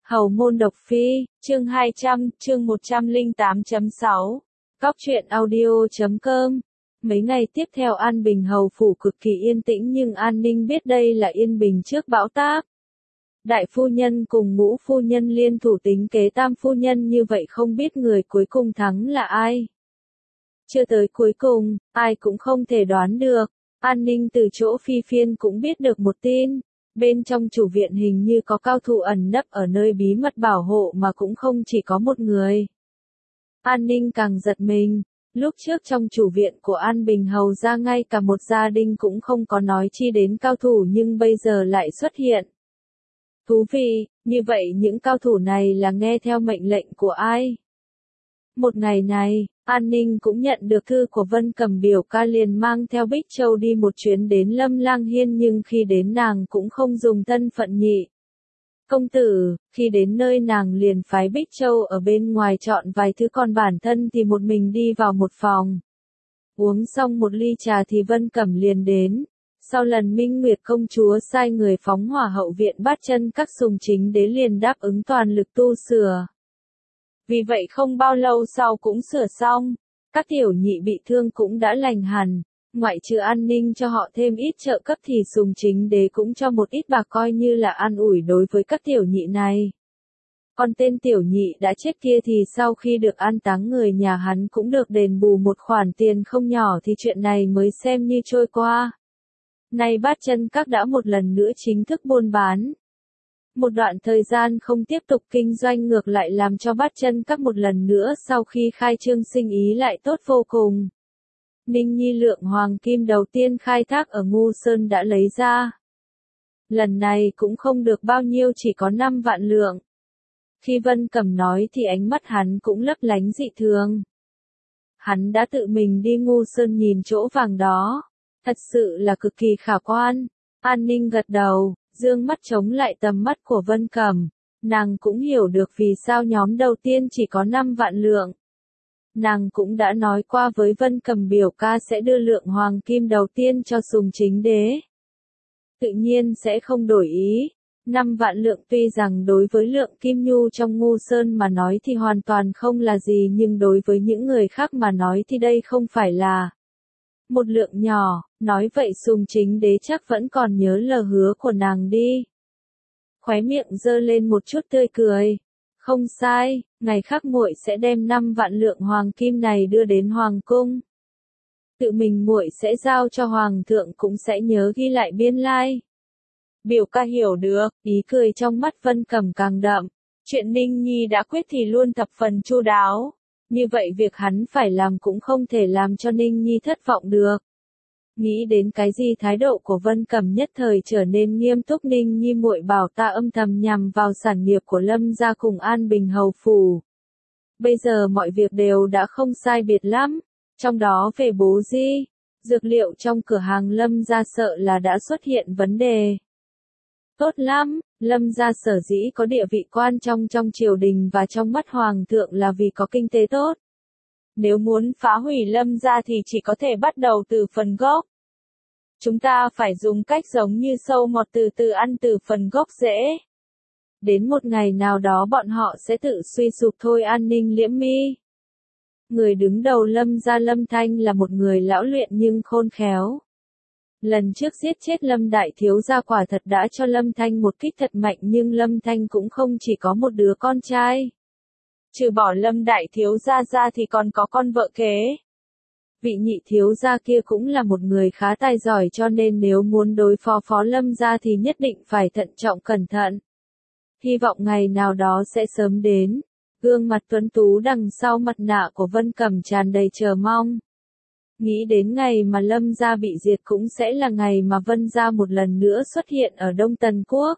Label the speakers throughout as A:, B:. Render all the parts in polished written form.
A: Hầu môn độc phi, chương 200, chương 108.6. Cóc truyện audio.com. Mấy ngày tiếp theo An Bình hầu phủ cực kỳ yên tĩnh nhưng An Ninh biết đây là yên bình trước bão táp. Đại phu nhân cùng ngũ phu nhân liên thủ tính kế tam phu nhân, như vậy không biết người cuối cùng thắng là ai. Chưa tới cuối cùng, ai cũng không thể đoán được. An Ninh từ chỗ Phi Phiên cũng biết được một tin. Bên trong chủ viện hình như có cao thủ ẩn nấp ở nơi bí mật bảo hộ mà cũng không chỉ có một người. An Ninh càng giật mình, lúc trước trong chủ viện của An Bình hầu ra ngay cả một gia đình cũng không có nói chi đến cao thủ, nhưng bây giờ lại xuất hiện. Thú vị, như vậy những cao thủ này là nghe theo mệnh lệnh của ai? Một ngày này, An Ninh cũng nhận được thư của Vân Cẩm, biểu ca liền mang theo Bích Châu đi một chuyến đến Lâm Lang Hiên, nhưng khi đến nàng cũng không dùng thân phận nhị công tử, khi đến nơi nàng liền phái Bích Châu ở bên ngoài chọn vài thứ, còn bản thân thì một mình đi vào một phòng. Uống xong một ly trà thì Vân Cẩm liền đến. Sau lần Minh Nguyệt công chúa sai người phóng hỏa hậu viện Bát Chân Các, Sùng Chính Đế liền đáp ứng toàn lực tu sửa. Vì vậy không bao lâu sau cũng sửa xong, các tiểu nhị bị thương cũng đã lành hẳn, ngoại trừ An Ninh cho họ thêm ít trợ cấp thì Sùng Chính Đế cũng cho một ít bạc coi như là an ủi đối với các tiểu nhị này. Còn tên tiểu nhị đã chết kia thì sau khi được an táng, người nhà hắn cũng được đền bù một khoản tiền không nhỏ, thì chuyện này mới xem như trôi qua. Nay Bát Chân Các đã một lần nữa chính thức buôn bán. Một đoạn thời gian không tiếp tục kinh doanh ngược lại làm cho Bát Chân Các một lần nữa sau khi khai trương sinh ý lại tốt vô cùng. Ninh Nhi lượng hoàng kim đầu tiên khai thác ở Ngu Sơn đã lấy ra. Lần này cũng không được bao nhiêu, chỉ có 5 vạn lượng. Khi Vân Cẩm nói thì ánh mắt hắn cũng lấp lánh dị thường. Hắn đã tự mình đi Ngu Sơn nhìn chỗ vàng đó. Thật sự là cực kỳ khả quan. An Ninh gật đầu, dương mắt chống lại tầm mắt của Vân Cẩm. Nàng cũng hiểu được vì sao nhóm đầu tiên chỉ có 5 vạn lượng. Nàng cũng đã nói qua với Vân Cẩm biểu ca sẽ đưa lượng hoàng kim đầu tiên cho Sùng Chính Đế. Tự nhiên sẽ không đổi ý. 5 vạn lượng tuy rằng đối với lượng kim nhu trong Ngu Sơn mà nói thì hoàn toàn không là gì, nhưng đối với những người khác mà nói thì đây không phải là một lượng nhỏ. Nói vậy Sùng Chính Đế chắc vẫn còn nhớ lời hứa của nàng đi. Khóe miệng giơ lên một chút tươi cười. Không sai, ngày khác muội sẽ đem 5 vạn lượng hoàng kim này đưa đến hoàng cung. Tự mình muội sẽ giao cho hoàng thượng, cũng sẽ nhớ ghi lại biên lai. Biểu ca hiểu được, ý cười trong mắt Vân Cẩm càng đậm. Chuyện Ninh Nhi đã quyết thì luôn thập phần chu đáo. Như vậy việc hắn phải làm cũng không thể làm cho Ninh Nhi thất vọng được. Nghĩ đến cái gì, thái độ của Vân Cẩm nhất thời trở nên nghiêm túc. Ninh Nhi muội bảo ta âm thầm nhằm vào sản nghiệp của Lâm gia cùng An Bình hầu phủ. Bây giờ mọi việc đều đã không sai biệt lắm. Trong đó về bố di, dược liệu trong cửa hàng Lâm gia sợ là đã xuất hiện vấn đề. Tốt lắm, Lâm gia sở dĩ có địa vị quan trọng trong triều đình và trong mắt hoàng thượng là vì có kinh tế tốt. Nếu muốn phá hủy Lâm gia thì chỉ có thể bắt đầu từ phần gốc. Chúng ta phải dùng cách giống như sâu mọt, từ từ ăn từ phần gốc rễ. Đến một ngày nào đó bọn họ sẽ tự suy sụp thôi. An Ninh liễm mi. Người đứng đầu Lâm gia Lâm Thanh là một người lão luyện nhưng khôn khéo. Lần trước giết chết Lâm đại thiếu gia quả thật đã cho Lâm Thanh một kích thật mạnh, nhưng Lâm Thanh cũng không chỉ có một đứa con trai. Trừ bỏ Lâm đại thiếu gia ra thì còn có con vợ kế. Vị nhị thiếu gia kia cũng là một người khá tài giỏi, cho nên nếu muốn đối phó Lâm gia thì nhất định phải thận trọng cẩn thận. Hy vọng ngày nào đó sẽ sớm đến. Gương mặt tuấn tú đằng sau mặt nạ của Vân Cẩm tràn đầy chờ mong. Nghĩ đến ngày mà Lâm gia bị diệt cũng sẽ là ngày mà Vân gia một lần nữa xuất hiện ở Đông Tần Quốc.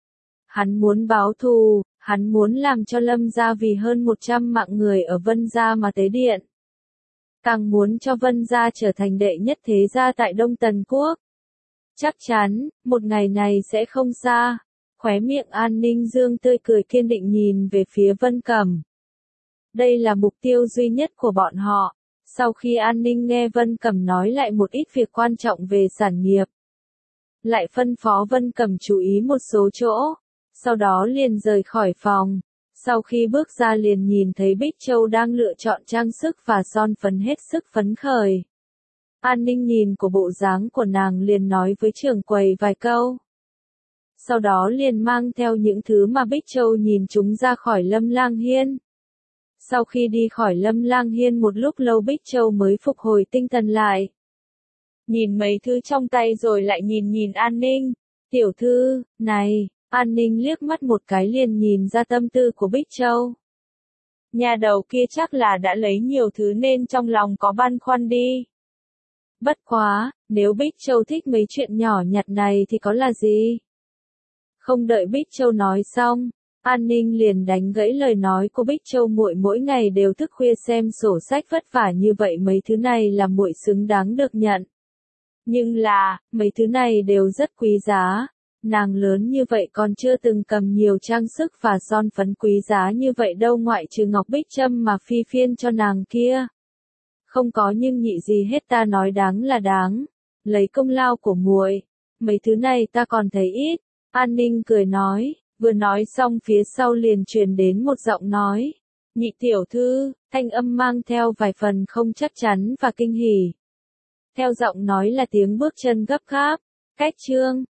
A: Hắn muốn báo thù, hắn muốn làm cho Lâm gia vì hơn 100 mạng người ở Vân gia mà tế điện. Càng muốn cho Vân gia trở thành đệ nhất thế gia tại Đông Tần Quốc. Chắc chắn, một ngày này sẽ không xa. Khóe miệng An Ninh dương tươi cười kiên định nhìn về phía Vân Cẩm. Đây là mục tiêu duy nhất của bọn họ. Sau khi An Ninh nghe Vân Cẩm nói lại một ít việc quan trọng về sản nghiệp, lại phân phó Vân Cẩm chú ý một số chỗ. sau đó liền rời khỏi phòng. Sau khi bước ra liền nhìn thấy Bích Châu đang lựa chọn trang sức và son phấn hết sức phấn khởi. An Ninh nhìn của bộ dáng của nàng liền nói với trưởng quầy vài câu. Sau đó liền mang theo những thứ mà Bích Châu nhìn chúng ra khỏi Lâm Lang Hiên. Sau khi đi khỏi Lâm Lang Hiên một lúc lâu Bích Châu mới phục hồi tinh thần lại. Nhìn mấy thứ trong tay rồi lại nhìn An Ninh. Tiểu thư, này, An Ninh liếc mắt một cái liền nhìn ra tâm tư của Bích Châu. Nhà đầu kia chắc là đã lấy nhiều thứ nên trong lòng có băn khoăn đi. Bất quá, nếu Bích Châu thích mấy chuyện nhỏ nhặt này thì có là gì? Không đợi Bích Châu nói xong, An Ninh liền đánh gãy lời nói của Bích Châu. Muội mỗi ngày đều thức khuya xem sổ sách vất vả như vậy, mấy thứ này là muội xứng đáng được nhận. Nhưng là, mấy thứ này đều rất quý giá. Nàng lớn như vậy còn chưa từng cầm nhiều trang sức và son phấn quý giá như vậy đâu, ngoại trừ ngọc bích trâm mà phi phiên cho nàng kia. Không có nhưng nhị gì hết, ta nói đáng là đáng. Lấy công lao của muội, mấy thứ này ta còn thấy ít. An Ninh cười nói, vừa nói xong phía sau liền truyền đến một giọng nói. Nhị tiểu thư, thanh âm mang theo vài phần không chắc chắn và kinh hỉ. Theo giọng nói là tiếng bước chân gấp gáp. Cách chương